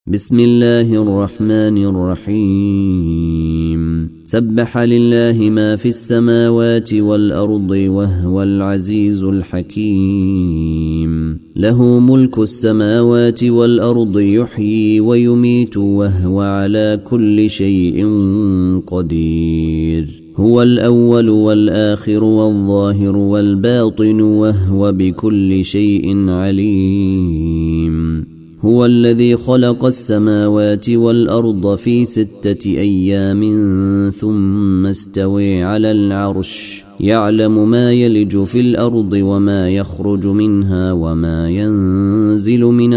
بسم الله الرحمن الرحيم سبح لله ما في السماوات والأرض وهو العزيز الحكيم له ملك السماوات والأرض يحيي ويميت وهو على كل شيء قدير هو الأول والآخر والظاهر والباطن وهو بكل شيء عليم هو الذي خلق السماوات والأرض في 6 أيام ثم استوى على العرش يعلم ما يلج في الأرض وما يخرج منها وما ينزل من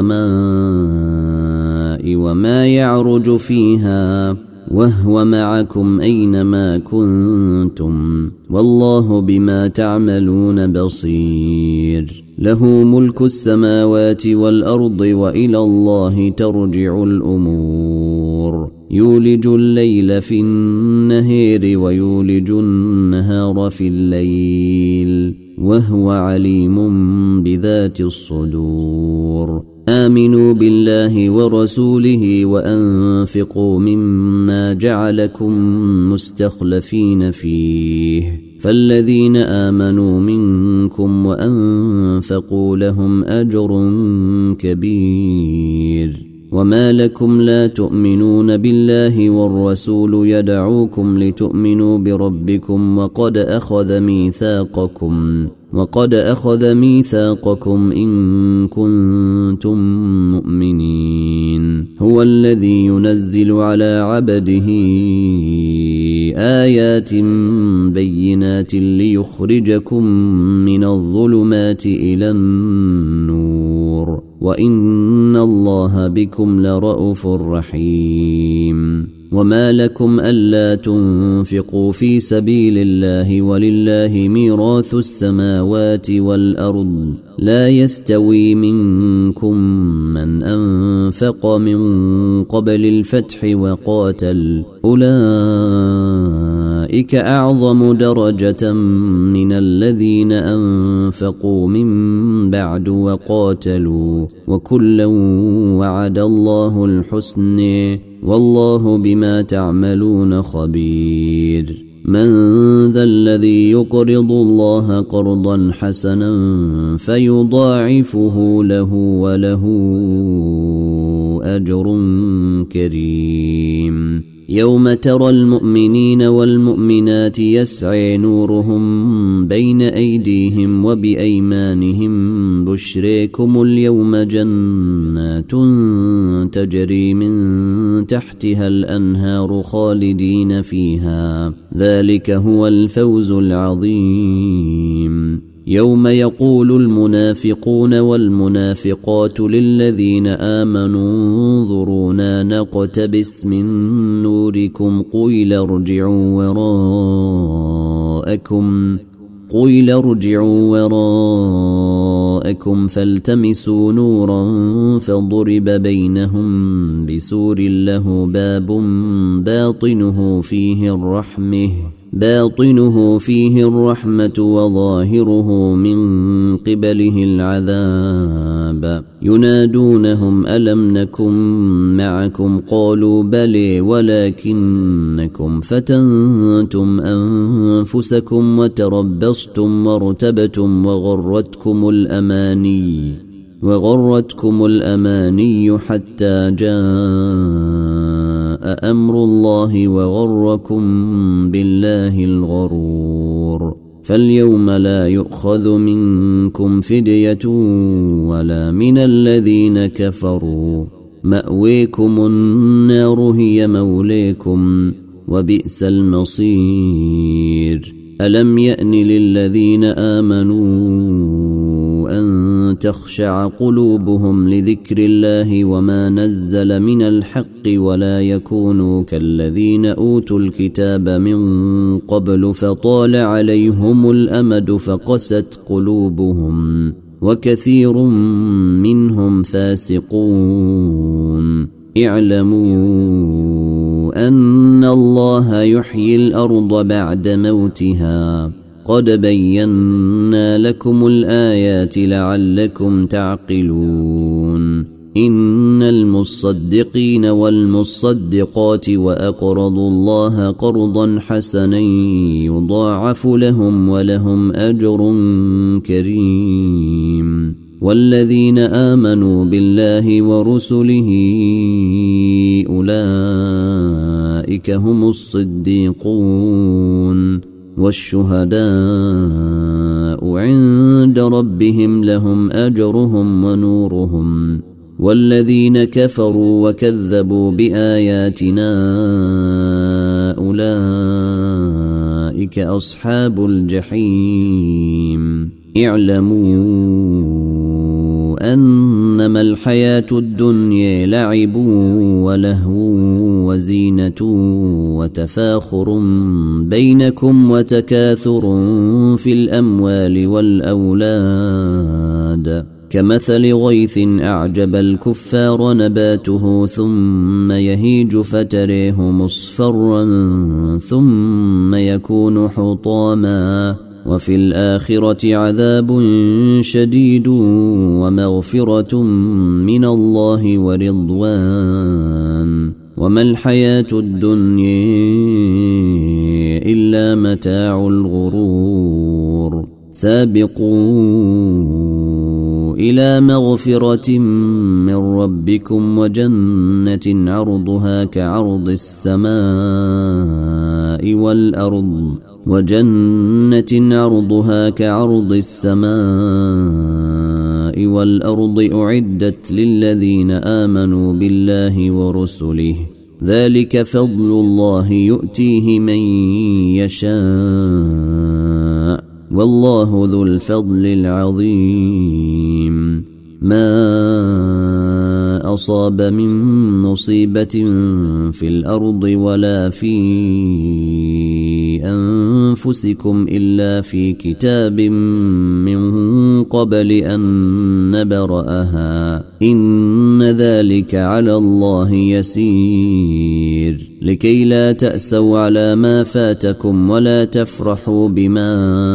السماء وما يعرج فيها وهو معكم أينما كنتم والله بما تعملون بصير له ملك السماوات والأرض وإلى الله ترجع الأمور يولج الليل في النهار ويولج النهار في الليل وهو عليم بذات الصدور آمنوا بالله ورسوله وأنفقوا مما جعلكم مستخلفين فيه فالذين آمنوا منكم وأنفقوا لهم أجر كبير وما لكم لا تؤمنون بالله والرسول يدعوكم لتؤمنوا بربكم وقد أخذ ميثاقكم إن كنتم مؤمنين هو الذي ينزل على عبده آيات بينات ليخرجكم من الظلمات إلى النور وإن الله بكم لرءوف رحيم وما لكم ألا تنفقوا في سبيل الله ولله ميراث السماوات والأرض لا يستوي منكم من أنفق من قبل الفتح وقاتل أولئك أعظم درجة من الذين أنفقوا من بعد وقاتلوا وكلا وعد الله الحسنى والله بما تعملون خبير من ذا الذي يقرض الله قرضا حسنا فيضاعفه له وله أجر كريم يوم ترى المؤمنين والمؤمنات يسعى نورهم بين أيديهم وبأيمانهم بشريكم اليوم جنات تجري من تحتها الأنهار خالدين فيها ذلك هو الفوز العظيم يوم يقول المنافقون والمنافقات للذين آمنوا انظرونا نقتبس من نوركم قيل ارجعوا وراءكم فالتمسوا نورا فضرب بينهم بسور له باب باطنه فيه الرحمة وظاهره من قبله العذاب ينادونهم ألم نكن معكم قالوا بلى ولكنكم فتنتم أنفسكم وتربصتم وارتبتم وغرتكم الأماني حتى جاء أمر الله وغركم بالله الغرور فاليوم لا يؤخذ منكم فدية ولا من الذين كفروا مأويكم النار هي موليكم وبئس المصير ألم يأن للذين آمنوا أن تخشع قلوبهم لذكر الله وما نزل من الحق ولا يكونوا كالذين أوتوا الكتاب من قبل فطال عليهم الأمد فقست قلوبهم وكثير منهم فاسقون اعلموا أن الله يحيي الأرض بعد موتها قد بينا لكم الآيات لعلكم تعقلون إن المصدقين والمصدقات وأقرضوا الله قرضا حسنا يضاعف لهم ولهم أجر كريم. والذين آمنوا بالله ورسله أولئك هم الصديقون والشهداء عند ربهم لهم أجرهم ونورهم. والذين كفروا وكذبوا بآياتنا أولئك أصحاب الجحيم. اعلموا أنما الحياة الدنيا لعب ولهو وزينة وتفاخر بينكم وتكاثر في الأموال والأولاد كمثل غيث أعجب الكفار نباته ثم يهيج فتريه مصفرا ثم يكون حطاما وفي الآخرة عذاب شديد ومغفرة من الله ورضوان وما الحياة الدنيا إلا متاع الغرور. سابقوا إلى مغفرة من ربكم وجنة عرضها كعرض السماء والأرض أعدت للذين آمنوا بالله ورسله ذلك فضل الله يؤتيه من يشاء والله ذو الفضل العظيم. ما أصاب من مصيبة في الأرض ولا في أنفسكم إلا في كتاب من قبل أن نبرأها إن ذلك على الله يسير. لكي لا تأسوا على ما فاتكم ولا تفرحوا بما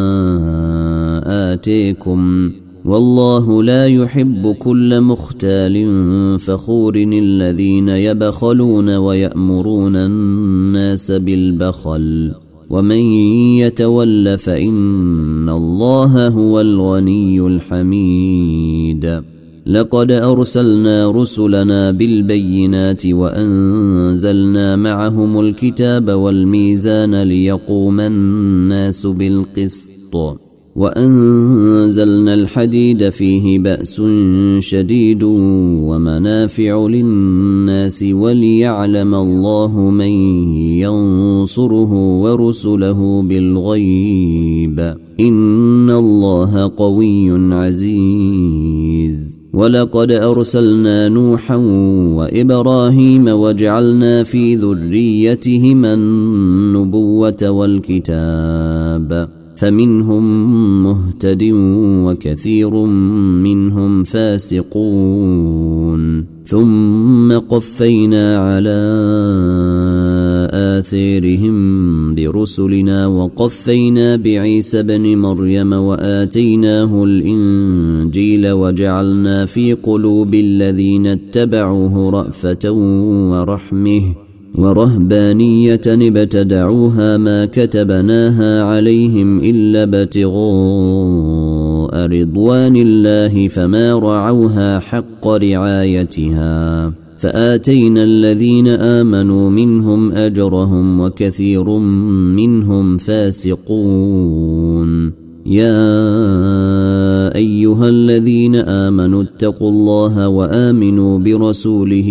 آتيكم والله لا يحب كل مختال فخور الذين يبخلون ويأمرون الناس بالبخل ومن يتول فإن الله هو الغني الحميد. لقد أرسلنا رسلنا بالبينات وأنزلنا معهم الكتاب والميزان ليقوم الناس بالقسط وأنزلنا الحديد فيه بأس شديد ومنافع للناس وليعلم الله من ينصره ورسله بالغيب إن الله قوي عزيز. ولقد أرسلنا نوحا وإبراهيم وجعلنا في ذريتهما النبوة والكتاب فمنهم مهتد وكثير منهم فاسقون. ثم قفينا على آثارهم برسلنا وقفينا بعيسى بن مريم وآتيناه الإنجيل وجعلنا في قلوب الذين اتبعوه رأفة ورحمة ورهبانية ابتدعوها ما كتبناها عليهم إلا ابتغاء رضوان الله فما رعوها حق رعايتها فآتينا الذين آمنوا منهم أجرهم وكثير منهم فاسقون. يا أيها الذين آمنوا اتقوا الله وآمنوا برسوله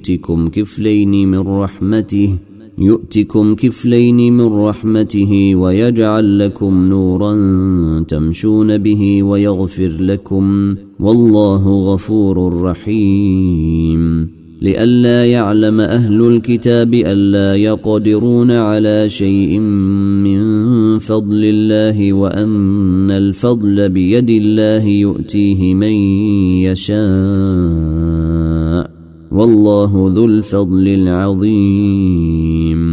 يؤتكم كفلين من رحمته ويجعل لكم نورا تمشون به ويغفر لكم والله غفور رحيم. لئلا يعلم أهل الكتاب ألا يقدرون على شيء من فضل الله وأن الفضل بيد الله يؤتيه من يشاء والله ذو الفضل العظيم.